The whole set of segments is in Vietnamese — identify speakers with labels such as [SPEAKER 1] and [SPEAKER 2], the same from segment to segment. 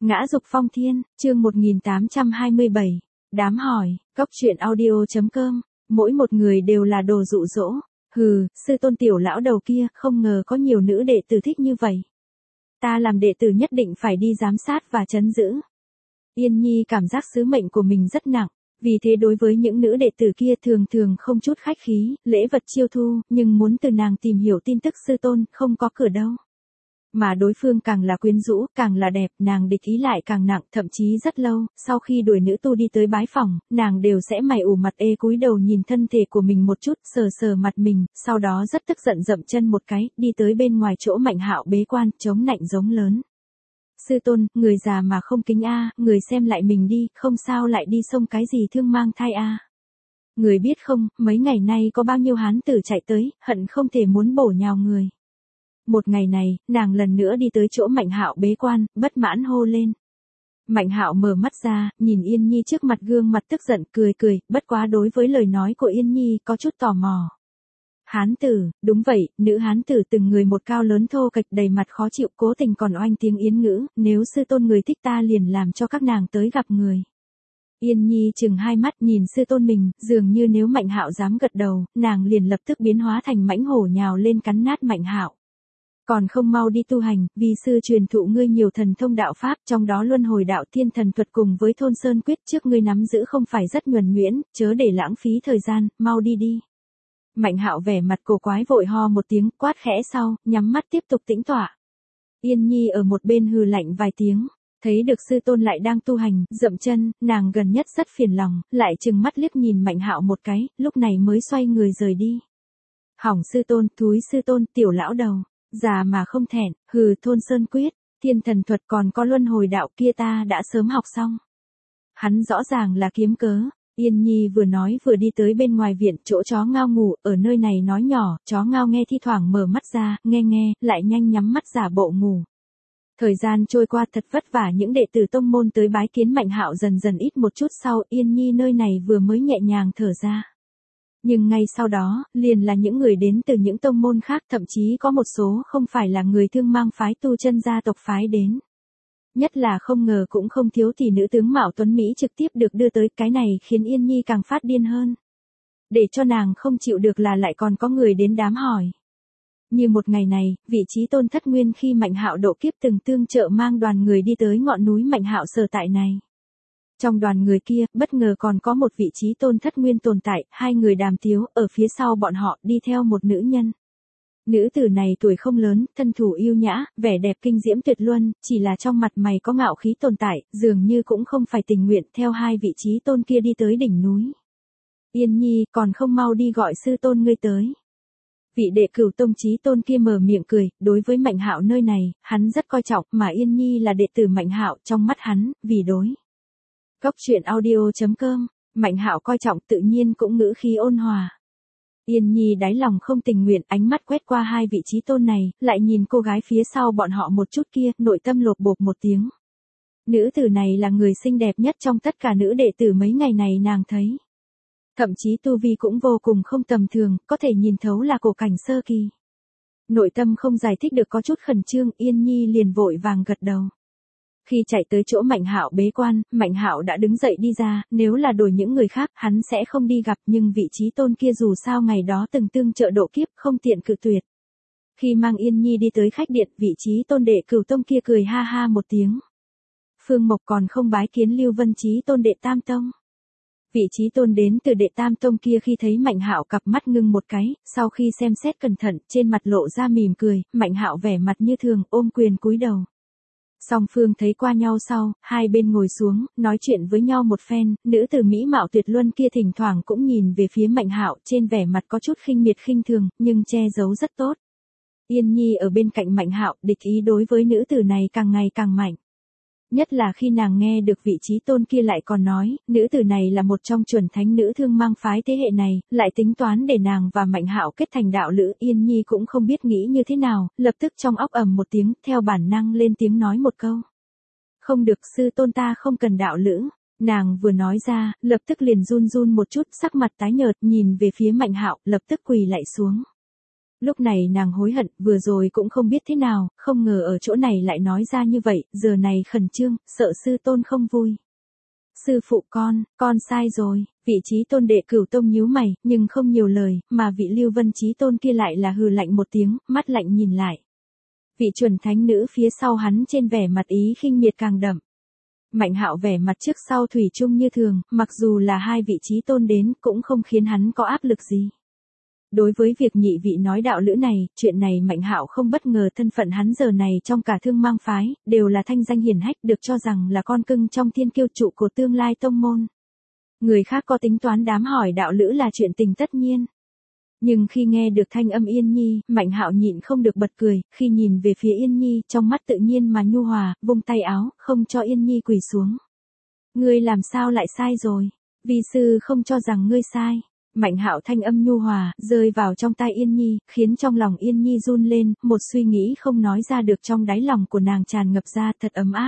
[SPEAKER 1] Ngã dục phong thiên, chương 1827. Đám hỏi, cốc truyện audio.com. Mỗi một người đều là đồ dụ dỗ. Hừ, sư tôn tiểu lão đầu kia, không ngờ có nhiều nữ đệ tử thích như vậy. Ta làm đệ tử nhất định phải đi giám sát và trấn giữ. Yên Nhi cảm giác sứ mệnh của mình rất nặng. Vì thế đối với những nữ đệ tử kia thường thường không chút khách khí, lễ vật chiêu thu, nhưng muốn từ nàng tìm hiểu tin tức sư tôn, không có cửa đâu. Mà đối phương càng là quyến rũ, càng là đẹp, nàng địch ý lại càng nặng, thậm chí rất lâu, sau khi đuổi nữ tu đi tới bái phòng, nàng đều sẽ mày ủ mặt ê cúi đầu nhìn thân thể của mình một chút, sờ sờ mặt mình, sau đó rất tức giận dậm chân một cái, đi tới bên ngoài chỗ Mạnh Hạo bế quan, chống nạnh giống lớn. Sư tôn, người già mà không kính a, người xem lại mình đi, không sao lại đi xông cái gì thương mang thai a. Người biết không, mấy ngày nay có bao nhiêu hán tử chạy tới, hận không thể muốn bổ nhào người. Một ngày này, nàng lần nữa đi tới chỗ Mạnh Hạo bế quan, bất mãn hô lên. Mạnh Hạo mở mắt ra, nhìn Yên Nhi trước mặt gương mặt tức giận, cười cười, bất quá đối với lời nói của Yên Nhi có chút tò mò. Hán tử, đúng vậy, nữ hán tử từng người một cao lớn thô kệch đầy mặt khó chịu, cố tình còn oanh tiếng yến ngữ, nếu sư tôn người thích ta liền làm cho các nàng tới gặp người. Yên Nhi chừng hai mắt nhìn sư tôn mình, dường như nếu Mạnh Hạo dám gật đầu, nàng liền lập tức biến hóa thành mãnh hổ nhào lên cắn nát Mạnh Hạo. Còn không mau đi tu hành, vì sư truyền thụ ngươi nhiều thần thông đạo pháp, trong đó luân hồi đạo thiên thần thuật cùng với thôn sơn quyết trước ngươi nắm giữ không phải rất nhuần nhuyễn, chớ để lãng phí thời gian, mau đi đi. Mạnh Hạo vẻ mặt cổ quái vội ho một tiếng, quát khẽ sau, nhắm mắt tiếp tục tĩnh tọa. Yên Nhi ở một bên hừ lạnh vài tiếng, thấy được sư tôn lại đang tu hành, dậm chân, nàng gần nhất rất phiền lòng, lại trừng mắt liếc nhìn Mạnh Hạo một cái, lúc này mới xoay người rời đi. Hỏng sư tôn, thúi sư tôn, tiểu lão đầu. Già mà không thẹn, hừ, thôn sơn quyết, thiên thần thuật còn có luân hồi đạo kia ta đã sớm học xong. Hắn rõ ràng là kiếm cớ. Yên Nhi vừa nói vừa đi tới bên ngoài viện, chỗ chó ngao ngủ, ở nơi này nói nhỏ, chó ngao nghe thi thoảng mở mắt ra, nghe, lại nhanh nhắm mắt giả bộ ngủ. Thời gian trôi qua thật vất vả, những đệ tử tông môn tới bái kiến Mạnh Hạo dần dần ít một chút sau, Yên Nhi nơi này vừa mới nhẹ nhàng thở ra. Nhưng ngay sau đó, liền là những người đến từ những tông môn khác, thậm chí có một số không phải là người Thương Mang phái tu chân gia tộc phái đến. Nhất là không ngờ cũng không thiếu thì nữ tướng Mạo Tuấn Mỹ trực tiếp được đưa tới, cái này khiến Yên Nhi càng phát điên hơn. Để cho nàng không chịu được là lại còn có người đến đám hỏi. Như một ngày này, vị trí tôn thất nguyên khi Mạnh Hạo độ kiếp từng tương trợ mang đoàn người đi tới ngọn núi Mạnh Hạo sở tại này. Trong đoàn người kia, bất ngờ còn có một vị trí tôn thất nguyên tồn tại, hai người đàm tiếu, ở phía sau bọn họ, đi theo một nữ nhân. Nữ tử này tuổi không lớn, thân thủ yêu nhã, vẻ đẹp kinh diễm tuyệt luân, chỉ là trong mặt mày có ngạo khí tồn tại, dường như cũng không phải tình nguyện theo hai vị trí tôn kia đi tới đỉnh núi. Yên Nhi, còn không mau đi gọi sư tôn ngươi tới. Vị đệ cửu tông chí tôn kia mở miệng cười, đối với Mạnh Hạo nơi này, hắn rất coi trọng, mà Yên Nhi là đệ tử Mạnh Hạo, trong mắt hắn, vì đối. Cốc truyện audio.com, Mạnh Hạo coi trọng tự nhiên cũng ngữ khí ôn hòa. Yên Nhi đáy lòng không tình nguyện, ánh mắt quét qua hai vị trí tôn này, lại nhìn cô gái phía sau bọn họ một chút kia, nội tâm lột bột một tiếng. Nữ tử này là người xinh đẹp nhất trong tất cả nữ đệ tử mấy ngày này nàng thấy. Thậm chí tu vi cũng vô cùng không tầm thường, có thể nhìn thấu là cổ cảnh sơ kỳ. Nội tâm không giải thích được có chút khẩn trương, Yên Nhi liền vội vàng gật đầu. Khi chạy tới chỗ Mạnh Hạo bế quan, Mạnh Hạo đã đứng dậy đi ra, nếu là đổi những người khác, hắn sẽ không đi gặp, nhưng vị trí tôn kia dù sao ngày đó từng tương trợ độ kiếp, không tiện cự tuyệt. Khi mang Yên Nhi đi tới khách điện, vị trí tôn đệ cửu tông kia cười ha ha một tiếng. Phương Mộc còn không bái kiến Lưu Vân chí tôn đệ tam tông. Vị trí tôn đến từ đệ tam tông kia khi thấy Mạnh Hạo cặp mắt ngưng một cái, sau khi xem xét cẩn thận, trên mặt lộ ra mỉm cười, Mạnh Hạo vẻ mặt như thường, ôm quyền cúi đầu. Song phương thấy qua nhau sau, hai bên ngồi xuống, nói chuyện với nhau một phen, nữ tử mỹ mạo tuyệt luân kia thỉnh thoảng cũng nhìn về phía Mạnh Hạo, trên vẻ mặt có chút khinh miệt khinh thường, nhưng che giấu rất tốt. Yên Nhi ở bên cạnh Mạnh Hạo, địch ý đối với nữ tử này càng ngày càng mạnh. Nhất là khi nàng nghe được vị trí tôn kia lại còn nói, nữ tử này là một trong chuẩn thánh nữ Thương Mang phái thế hệ này, lại tính toán để nàng và Mạnh Hạo kết thành đạo lữ. Yên Nhi cũng không biết nghĩ như thế nào, lập tức trong óc ầm một tiếng, theo bản năng lên tiếng nói một câu. Không được, sư tôn ta không cần đạo lữ. Nàng vừa nói ra, lập tức liền run run một chút, sắc mặt tái nhợt, nhìn về phía Mạnh Hạo, lập tức quỳ lạy xuống. Lúc này nàng hối hận, vừa rồi cũng không biết thế nào, không ngờ ở chỗ này lại nói ra như vậy, giờ này khẩn trương, sợ sư tôn không vui. Sư phụ con sai rồi, vị trí tôn đệ Cửu Tông nhíu mày, nhưng không nhiều lời, mà vị Lưu Vân Chí tôn kia lại là hừ lạnh một tiếng, mắt lạnh nhìn lại. Vị chuẩn thánh nữ phía sau hắn trên vẻ mặt ý khinh miệt càng đậm. Mạnh Hạo vẻ mặt trước sau thủy chung như thường, mặc dù là hai vị chí tôn đến cũng không khiến hắn có áp lực gì. Đối với việc nhị vị nói đạo lữ này, chuyện này Mạnh Hạo không bất ngờ, thân phận hắn giờ này trong cả Thương Mang phái, đều là thanh danh hiển hách, được cho rằng là con cưng trong thiên kiêu trụ của tương lai tông môn. Người khác có tính toán đám hỏi đạo lữ là chuyện tình tất nhiên. Nhưng khi nghe được thanh âm Yên Nhi, Mạnh Hạo nhịn không được bật cười, khi nhìn về phía Yên Nhi, trong mắt tự nhiên mà nhu hòa, vung tay áo, không cho Yên Nhi quỳ xuống. Ngươi làm sao lại sai rồi? Vi sư không cho rằng ngươi sai. Mạnh Hạo thanh âm nhu hòa, rơi vào trong tai Yên Nhi, khiến trong lòng Yên Nhi run lên, một suy nghĩ không nói ra được trong đáy lòng của nàng tràn ngập ra, thật ấm áp.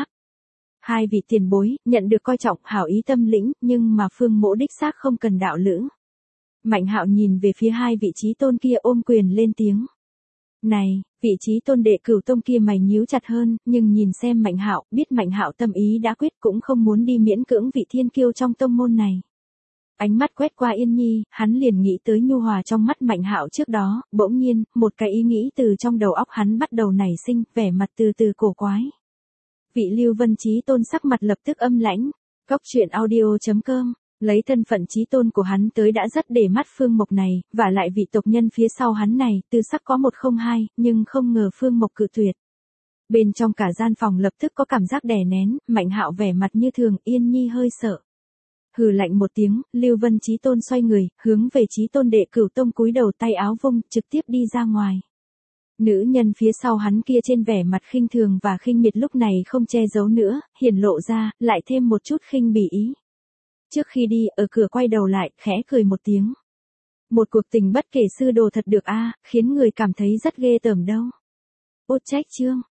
[SPEAKER 1] Hai vị tiền bối, nhận được coi trọng, hảo ý tâm lĩnh, nhưng mà Phương Mỗ đích xác không cần đạo lữ. Mạnh Hạo nhìn về phía hai vị chí tôn kia, ôm quyền lên tiếng. Này, vị chí tôn đệ Cửu Tông kia mày nhíu chặt hơn, nhưng nhìn xem Mạnh Hạo, biết Mạnh Hạo tâm ý đã quyết, cũng không muốn đi miễn cưỡng vị thiên kiêu trong tông môn này. Ánh mắt quét qua Yên Nhi, hắn liền nghĩ tới nhu hòa trong mắt Mạnh Hạo trước đó, bỗng nhiên, một cái ý nghĩ từ trong đầu óc hắn bắt đầu nảy sinh, vẻ mặt từ từ cổ quái. Vị Lưu Vân Chí tôn sắc mặt lập tức âm lãnh. Cóc truyện audio.com, lấy thân phận chí tôn của hắn tới đã rất để mắt Phương Mộc này, và lại vị tộc nhân phía sau hắn này, tư sắc có một không hai, nhưng không ngờ Phương Mộc cự tuyệt. Bên trong cả gian phòng lập tức có cảm giác đè nén, Mạnh Hạo vẻ mặt như thường, Yên Nhi hơi sợ. Hừ lạnh một tiếng, Lưu Vân Chí tôn xoay người, hướng về chí tôn đệ Cửu Tông cúi đầu, tay áo vung, trực tiếp đi ra ngoài. Nữ nhân phía sau hắn kia trên vẻ mặt khinh thường và khinh miệt lúc này không che giấu nữa, hiển lộ ra, lại thêm một chút khinh bỉ ý. Trước khi đi, ở cửa quay đầu lại, khẽ cười một tiếng. Một cuộc tình bất kể sư đồ thật được a, khiến người cảm thấy rất ghê tởm đâu. Ốt trách chương.